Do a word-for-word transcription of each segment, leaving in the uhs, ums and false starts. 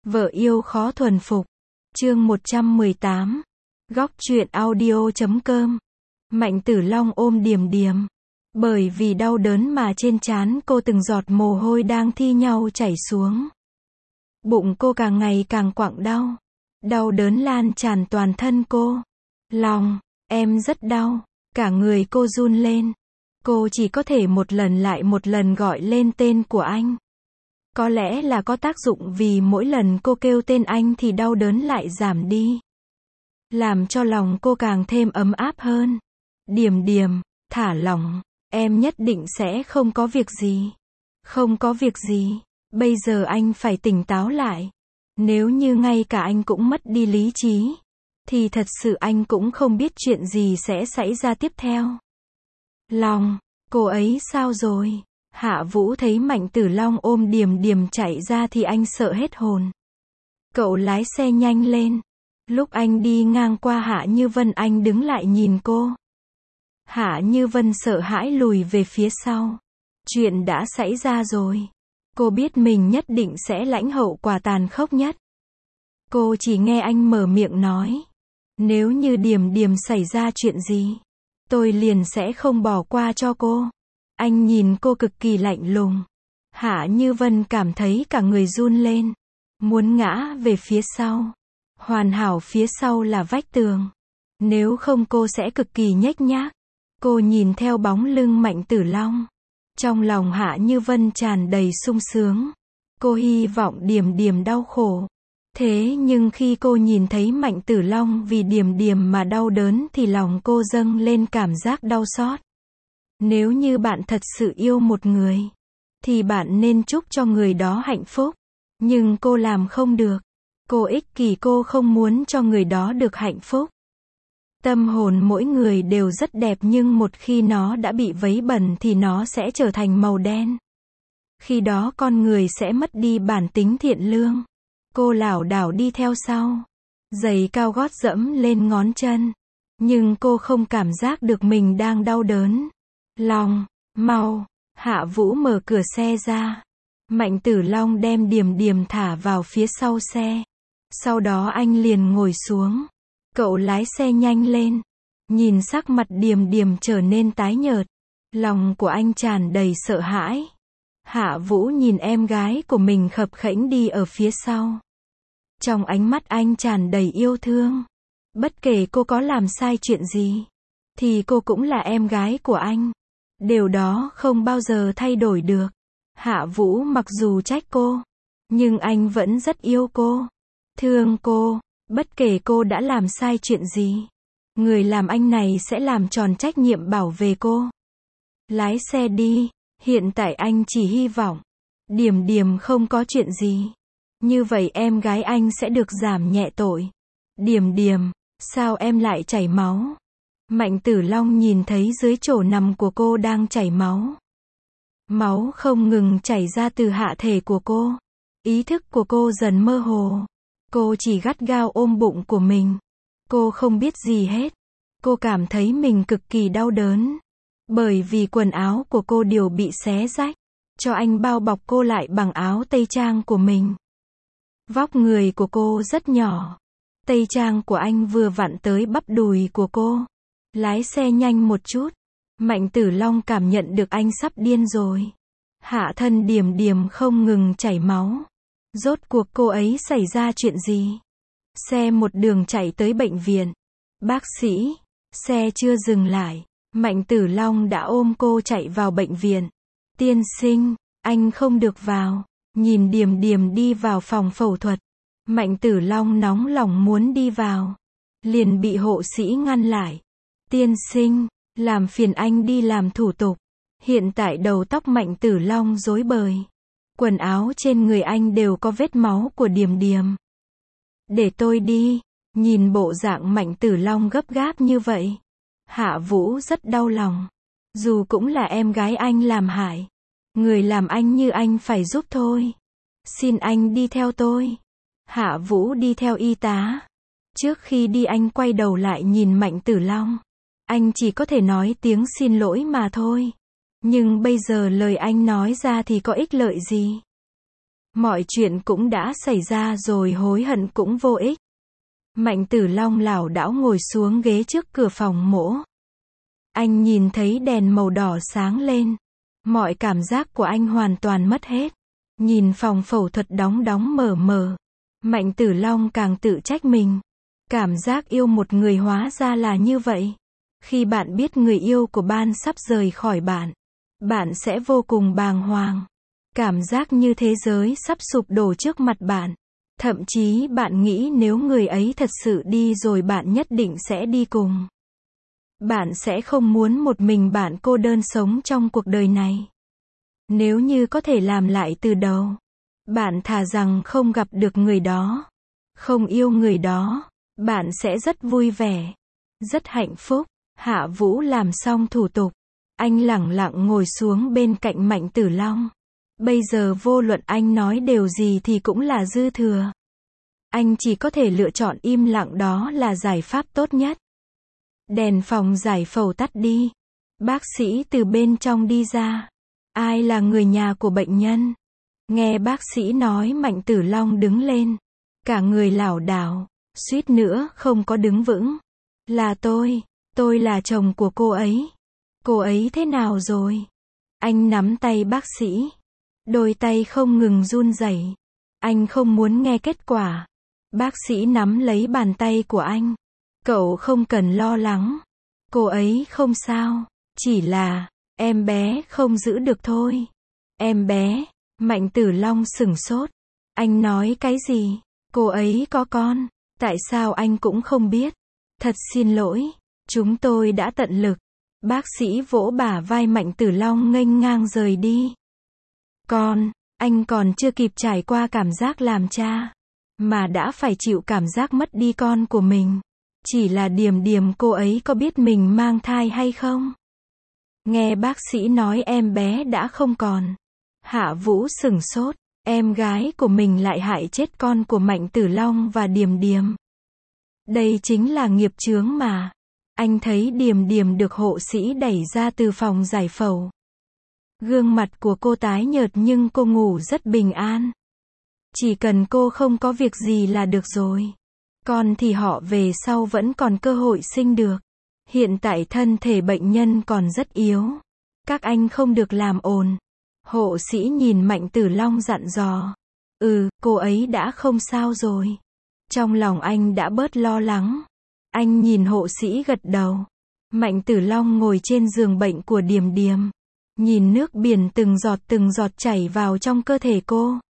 Vợ yêu khó thuần phục. Chương một trăm mười tám. Góc truyện audio chấm com. Mạnh Tử Long ôm Điềm Điềm. Bởi vì đau đớn mà trên trán cô từng giọt mồ hôi đang thi nhau chảy xuống. Bụng cô càng ngày càng quặn đau. Đau đớn lan tràn toàn thân cô. Lòng, em rất đau. Cả người cô run lên. Cô chỉ có thể một lần lại một lần gọi lên tên của anh. Có lẽ là có tác dụng vì mỗi lần cô kêu tên anh thì đau đớn lại giảm đi. Làm cho lòng cô càng thêm ấm áp hơn. Điềm Điềm, thả lỏng, em nhất định sẽ không có việc gì. Không có việc gì, bây giờ anh phải tỉnh táo lại. Nếu như ngay cả anh cũng mất đi lý trí, thì thật sự anh cũng không biết chuyện gì sẽ xảy ra tiếp theo. Long, cô ấy sao rồi? Hạ Vũ thấy Mạnh Tử Long ôm Điềm Điềm chạy ra thì anh sợ hết hồn. Cậu lái xe nhanh lên. Lúc anh đi ngang qua Hạ Như Vân anh đứng lại nhìn cô. Hạ Như Vân sợ hãi lùi về phía sau. Chuyện đã xảy ra rồi. Cô biết mình nhất định sẽ lãnh hậu quả tàn khốc nhất. Cô chỉ nghe anh mở miệng nói. Nếu như Điềm Điềm xảy ra chuyện gì, tôi liền sẽ không bỏ qua cho cô. Anh nhìn cô cực kỳ lạnh lùng. Hạ Như Vân cảm thấy cả người run lên. Muốn ngã về phía sau. Hoàn hảo phía sau là vách tường. Nếu không cô sẽ cực kỳ nhếch nhác. Cô nhìn theo bóng lưng Mạnh Tử Long. Trong lòng Hạ Như Vân tràn đầy sung sướng. Cô hy vọng Điềm Điềm đau khổ. Thế nhưng khi cô nhìn thấy Mạnh Tử Long vì Điềm Điềm mà đau đớn thì lòng cô dâng lên cảm giác đau xót. Nếu như bạn thật sự yêu một người, thì bạn nên chúc cho người đó hạnh phúc. Nhưng cô làm không được. Cô ích kỷ, cô không muốn cho người đó được hạnh phúc. Tâm hồn mỗi người đều rất đẹp nhưng một khi nó đã bị vấy bẩn thì nó sẽ trở thành màu đen. Khi đó con người sẽ mất đi bản tính thiện lương. Cô lảo đảo đi theo sau. Giày cao gót dẫm lên ngón chân. Nhưng cô không cảm giác được mình đang đau đớn. Long, mau. Hạ Vũ mở cửa xe ra. Mạnh Tử Long đem Điềm Điềm thả vào phía sau xe. Sau đó anh liền ngồi xuống. Cậu lái xe nhanh lên. Nhìn sắc mặt Điềm Điềm trở nên tái nhợt. Lòng của anh tràn đầy sợ hãi. Hạ Vũ nhìn em gái của mình khập khẽnh đi ở phía sau. Trong ánh mắt anh tràn đầy yêu thương. Bất kể cô có làm sai chuyện gì, thì cô cũng là em gái của anh. Điều đó không bao giờ thay đổi được. Hạ Vũ mặc dù trách cô, nhưng anh vẫn rất yêu cô. Thương cô, bất kể cô đã làm sai chuyện gì. Người làm anh này sẽ làm tròn trách nhiệm bảo vệ cô. Lái xe đi, hiện tại anh chỉ hy vọng Điềm Điềm không có chuyện gì. Như vậy em gái anh sẽ được giảm nhẹ tội. Điềm Điềm, sao em lại chảy máu? Mạnh Tử Long nhìn thấy dưới chỗ nằm của cô đang chảy máu. Máu không ngừng chảy ra từ hạ thể của cô. Ý thức của cô dần mơ hồ. Cô chỉ gắt gao ôm bụng của mình. Cô không biết gì hết. Cô cảm thấy mình cực kỳ đau đớn. Bởi vì quần áo của cô đều bị xé rách. Cho anh bao bọc cô lại bằng áo tây trang của mình. Vóc người của cô rất nhỏ. Tây trang của anh vừa vặn tới bắp đùi của cô. Lái xe nhanh một chút. Mạnh Tử Long cảm nhận được anh sắp điên rồi. Hạ thân Điềm Điềm không ngừng chảy máu. Rốt cuộc cô ấy xảy ra chuyện gì? Xe một đường chạy tới bệnh viện. Bác sĩ, xe chưa dừng lại. Mạnh Tử Long đã ôm cô chạy vào bệnh viện. Tiên sinh, anh không được vào. Nhìn Điềm Điềm đi vào phòng phẫu thuật. Mạnh Tử Long nóng lòng muốn đi vào. Liền bị hộ sĩ ngăn lại. Tiên sinh, làm phiền anh đi làm thủ tục. Hiện tại đầu tóc Mạnh Tử Long rối bời. Quần áo trên người anh đều có vết máu của Điềm Điềm. Để tôi đi. Nhìn bộ dạng Mạnh Tử Long gấp gáp như vậy. Hạ Vũ rất đau lòng. Dù cũng là em gái anh làm hại. Người làm anh như anh phải giúp thôi. Xin anh đi theo tôi. Hạ Vũ đi theo y tá. Trước khi đi anh quay đầu lại nhìn Mạnh Tử Long. Anh chỉ có thể nói tiếng xin lỗi mà thôi. Nhưng bây giờ lời anh nói ra thì có ích lợi gì? Mọi chuyện cũng đã xảy ra rồi, hối hận cũng vô ích. Mạnh Tử Long lảo đảo ngồi xuống ghế trước cửa phòng mổ. Anh nhìn thấy đèn màu đỏ sáng lên. Mọi cảm giác của anh hoàn toàn mất hết. Nhìn phòng phẫu thuật đóng đóng mở mở. Mạnh Tử Long càng tự trách mình. Cảm giác yêu một người hóa ra là như vậy. Khi bạn biết người yêu của bạn sắp rời khỏi bạn, bạn sẽ vô cùng bàng hoàng. Cảm giác như thế giới sắp sụp đổ trước mặt bạn. Thậm chí bạn nghĩ nếu người ấy thật sự đi rồi bạn nhất định sẽ đi cùng. Bạn sẽ không muốn một mình bạn cô đơn sống trong cuộc đời này. Nếu như có thể làm lại từ đầu, bạn thà rằng không gặp được người đó, không yêu người đó, bạn sẽ rất vui vẻ, rất hạnh phúc. Hạ Vũ làm xong thủ tục, anh lẳng lặng ngồi xuống bên cạnh Mạnh Tử Long. Bây giờ vô luận anh nói điều gì thì cũng là dư thừa. Anh chỉ có thể lựa chọn im lặng, đó là giải pháp tốt nhất. Đèn phòng giải phẫu tắt đi. Bác sĩ từ bên trong đi ra. Ai là người nhà của bệnh nhân? Nghe bác sĩ nói, Mạnh Tử Long đứng lên. Cả người lảo đảo, suýt nữa không có đứng vững. Là tôi, tôi là chồng của cô ấy. Cô ấy thế nào rồi? Anh nắm tay bác sĩ. Đôi tay không ngừng run rẩy. Anh không muốn nghe kết quả. Bác sĩ nắm lấy bàn tay của anh. Cậu không cần lo lắng. Cô ấy không sao. Chỉ là, em bé không giữ được thôi. Em bé, Mạnh Tử Long sửng sốt. Anh nói cái gì? Cô ấy có con. Tại sao anh cũng không biết? Thật xin lỗi. Chúng tôi đã tận lực. Bác sĩ vỗ bả vai Mạnh Tử Long nghênh ngang rời đi. Con, anh còn chưa kịp trải qua cảm giác làm cha, mà đã phải chịu cảm giác mất đi con của mình. Chỉ là Điềm Điềm, cô ấy có biết mình mang thai hay không? Nghe bác sĩ nói em bé đã không còn. Hạ Vũ sửng sốt, em gái của mình lại hại chết con của Mạnh Tử Long và Điềm Điềm. Đây chính là nghiệp chướng mà. Anh thấy Điềm Điềm được hộ sĩ đẩy ra từ phòng giải phẫu. Gương mặt của cô tái nhợt nhưng cô ngủ rất bình an. Chỉ cần cô không có việc gì là được rồi. Con thì họ về sau vẫn còn cơ hội sinh được. Hiện tại thân thể bệnh nhân còn rất yếu. Các anh không được làm ồn. Hộ sĩ nhìn Mạnh Tử Long dặn dò. Ừ, cô ấy đã không sao rồi. Trong lòng anh đã bớt lo lắng. Anh nhìn hộ sĩ gật đầu. Mạnh Tử Long ngồi trên giường bệnh của Điềm Điềm. Nhìn nước biển từng giọt từng giọt chảy vào trong cơ thể cô.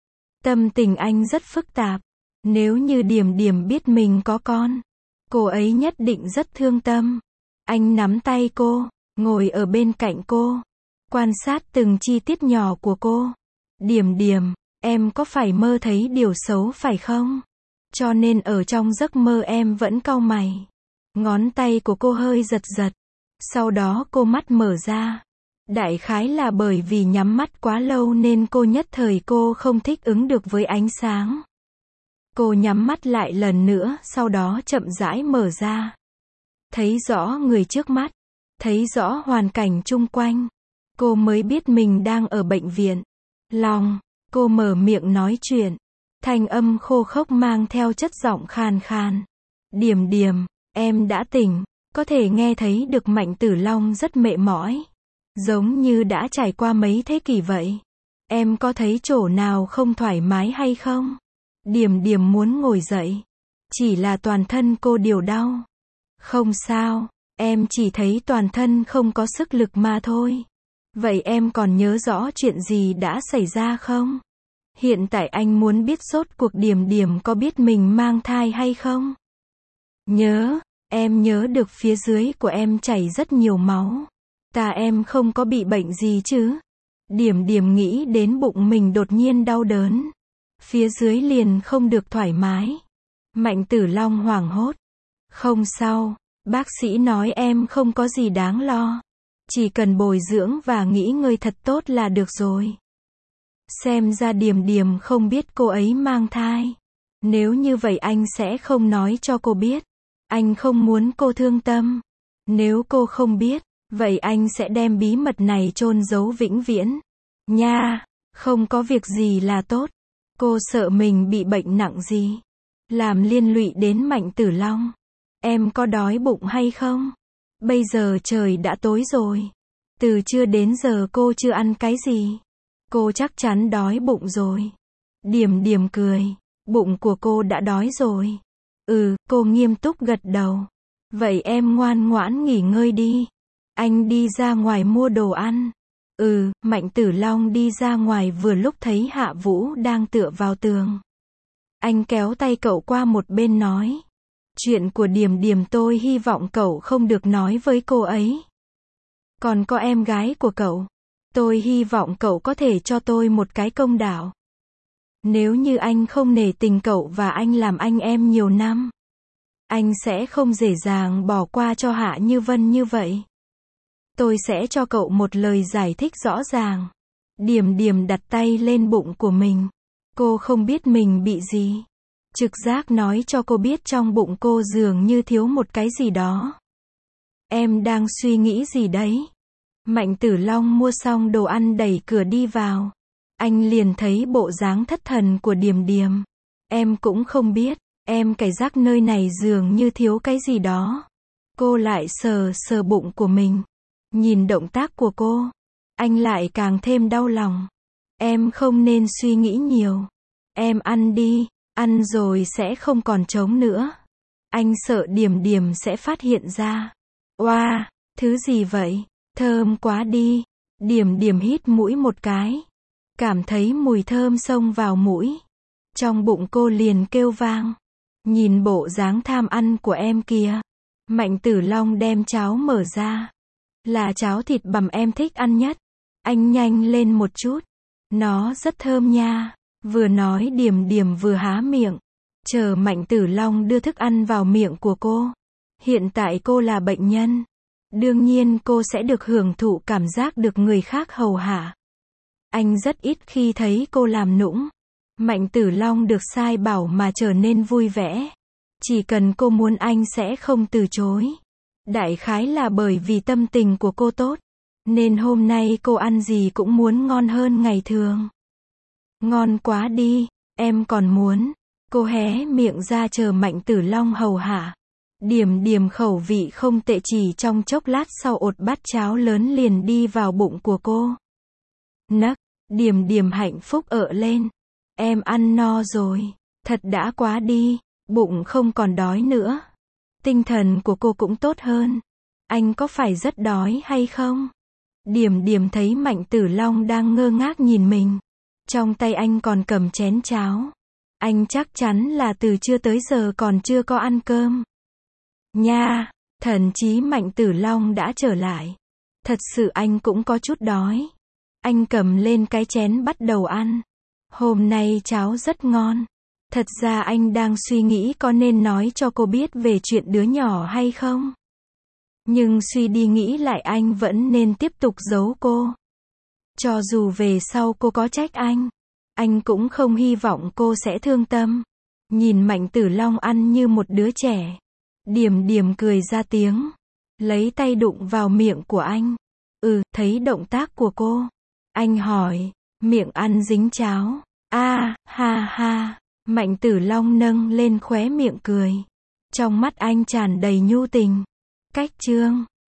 Tâm tình anh rất phức tạp. Nếu như Điềm Điềm biết mình có con, cô ấy nhất định rất thương tâm. Anh nắm tay cô, ngồi ở bên cạnh cô, quan sát từng chi tiết nhỏ của cô. Điềm Điềm, em có phải mơ thấy điều xấu phải không? Cho nên ở trong giấc mơ em vẫn cau mày. Ngón tay của cô hơi giật giật. Sau đó cô mắt mở ra. Đại khái là bởi vì nhắm mắt quá lâu nên cô nhất thời cô không thích ứng được với ánh sáng. Cô nhắm mắt lại lần nữa, sau đó chậm rãi mở ra. Thấy rõ người trước mắt, thấy rõ hoàn cảnh chung quanh. Cô mới biết mình đang ở bệnh viện. Long, cô mở miệng nói chuyện. Thanh âm khô khốc mang theo chất giọng khàn khàn. Điềm Điềm, em đã tỉnh. Có thể nghe thấy được Mạnh Tử Long rất mệt mỏi. Giống như đã trải qua mấy thế kỷ vậy. Em có thấy chỗ nào không thoải mái hay không? Điềm Điềm muốn ngồi dậy. Chỉ là toàn thân cô đều đau. Không sao, em chỉ thấy toàn thân không có sức lực mà thôi. Vậy em còn nhớ rõ chuyện gì đã xảy ra không? Hiện tại anh muốn biết rốt cuộc Điềm Điềm có biết mình mang thai hay không? Nhớ, em nhớ được phía dưới của em chảy rất nhiều máu. Ta em không có bị bệnh gì chứ? Điềm Điềm nghĩ đến bụng mình đột nhiên đau đớn. Phía dưới liền không được thoải mái. Mạnh Tử Long hoảng hốt. Không sao, bác sĩ nói em không có gì đáng lo. Chỉ cần bồi dưỡng và nghỉ ngơi thật tốt là được rồi. Xem ra Điềm Điềm không biết cô ấy mang thai. Nếu như vậy anh sẽ không nói cho cô biết. Anh không muốn cô thương tâm. Nếu cô không biết, vậy anh sẽ đem bí mật này chôn giấu vĩnh viễn. Nha, không có việc gì là tốt. Cô sợ mình bị bệnh nặng gì, làm liên lụy đến Mạnh Tử Long. Em có đói bụng hay không? Bây giờ trời đã tối rồi. Từ trưa đến giờ cô chưa ăn cái gì. Cô chắc chắn đói bụng rồi. Điềm Điềm cười. Bụng của cô đã đói rồi. Ừ, cô nghiêm túc gật đầu. Vậy em ngoan ngoãn nghỉ ngơi đi. Anh đi ra ngoài mua đồ ăn. Ừ, Mạnh Tử Long đi ra ngoài vừa lúc thấy Hạ Vũ đang tựa vào tường. Anh kéo tay cậu qua một bên nói. Chuyện của Điềm Điềm tôi hy vọng cậu không được nói với cô ấy. Còn có em gái của cậu. Tôi hy vọng cậu có thể cho tôi một cái công đạo. Nếu như anh không nể tình cậu và anh làm anh em nhiều năm, anh sẽ không dễ dàng bỏ qua cho Hạ Như Vân như vậy. Tôi sẽ cho cậu một lời giải thích rõ ràng. Điềm Điềm đặt tay lên bụng của mình. Cô không biết mình bị gì. Trực giác nói cho cô biết trong bụng cô dường như thiếu một cái gì đó. Em đang suy nghĩ gì đấy? Mạnh Tử Long mua xong đồ ăn đẩy cửa đi vào. Anh liền thấy bộ dáng thất thần của Điềm Điềm. Em cũng không biết, em cảm giác nơi này dường như thiếu cái gì đó. Cô lại sờ sờ bụng của mình. Nhìn động tác của cô, anh lại càng thêm đau lòng. Em không nên suy nghĩ nhiều. Em ăn đi, ăn rồi sẽ không còn trống nữa. Anh sợ Điềm Điềm sẽ phát hiện ra. Oa, wow, thứ gì vậy? Thơm quá đi. Điềm Điềm hít mũi một cái. Cảm thấy mùi thơm xông vào mũi. Trong bụng cô liền kêu vang. Nhìn bộ dáng tham ăn của em kìa. Mạnh Tử Long đem cháo mở ra. Là cháo thịt bằm em thích ăn nhất. Anh nhanh lên một chút. Nó rất thơm nha. Vừa nói Điềm Điềm vừa há miệng. Chờ Mạnh Tử Long đưa thức ăn vào miệng của cô. Hiện tại cô là bệnh nhân. Đương nhiên cô sẽ được hưởng thụ cảm giác được người khác hầu hạ. Anh rất ít khi thấy cô làm nũng. Mạnh Tử Long được sai bảo mà trở nên vui vẻ. Chỉ cần cô muốn anh sẽ không từ chối. Đại khái là bởi vì tâm tình của cô tốt. Nên hôm nay cô ăn gì cũng muốn ngon hơn ngày thường. Ngon quá đi, em còn muốn. Cô hé miệng ra chờ Mạnh Tử Long hầu hạ. Điềm Điềm khẩu vị không tệ, chỉ trong chốc lát sau ột bát cháo lớn liền đi vào bụng của cô. Nấc, Điềm Điềm hạnh phúc ợ lên. Em ăn no rồi, thật đã quá đi, bụng không còn đói nữa. Tinh thần của cô cũng tốt hơn. Anh có phải rất đói hay không? Điềm Điềm thấy Mạnh Tử Long đang ngơ ngác nhìn mình. Trong tay anh còn cầm chén cháo. Anh chắc chắn là từ trưa tới giờ còn chưa có ăn cơm. Nha, thần chí Mạnh Tử Long đã trở lại. Thật sự anh cũng có chút đói. Anh cầm lên cái chén bắt đầu ăn. Hôm nay cháo rất ngon. Thật ra anh đang suy nghĩ có nên nói cho cô biết về chuyện đứa nhỏ hay không. Nhưng suy đi nghĩ lại anh vẫn nên tiếp tục giấu cô. Cho dù về sau cô có trách anh, anh cũng không hy vọng cô sẽ thương tâm. Nhìn Mạnh Tử Long ăn như một đứa trẻ. Điềm Điềm cười ra tiếng. Lấy tay đụng vào miệng của anh. Ừ, thấy động tác của cô. Anh hỏi, miệng ăn dính cháo. A, à, ha ha. Mạnh Tử Long nâng lên khóe miệng cười. Trong mắt anh tràn đầy nhu tình. Cách chương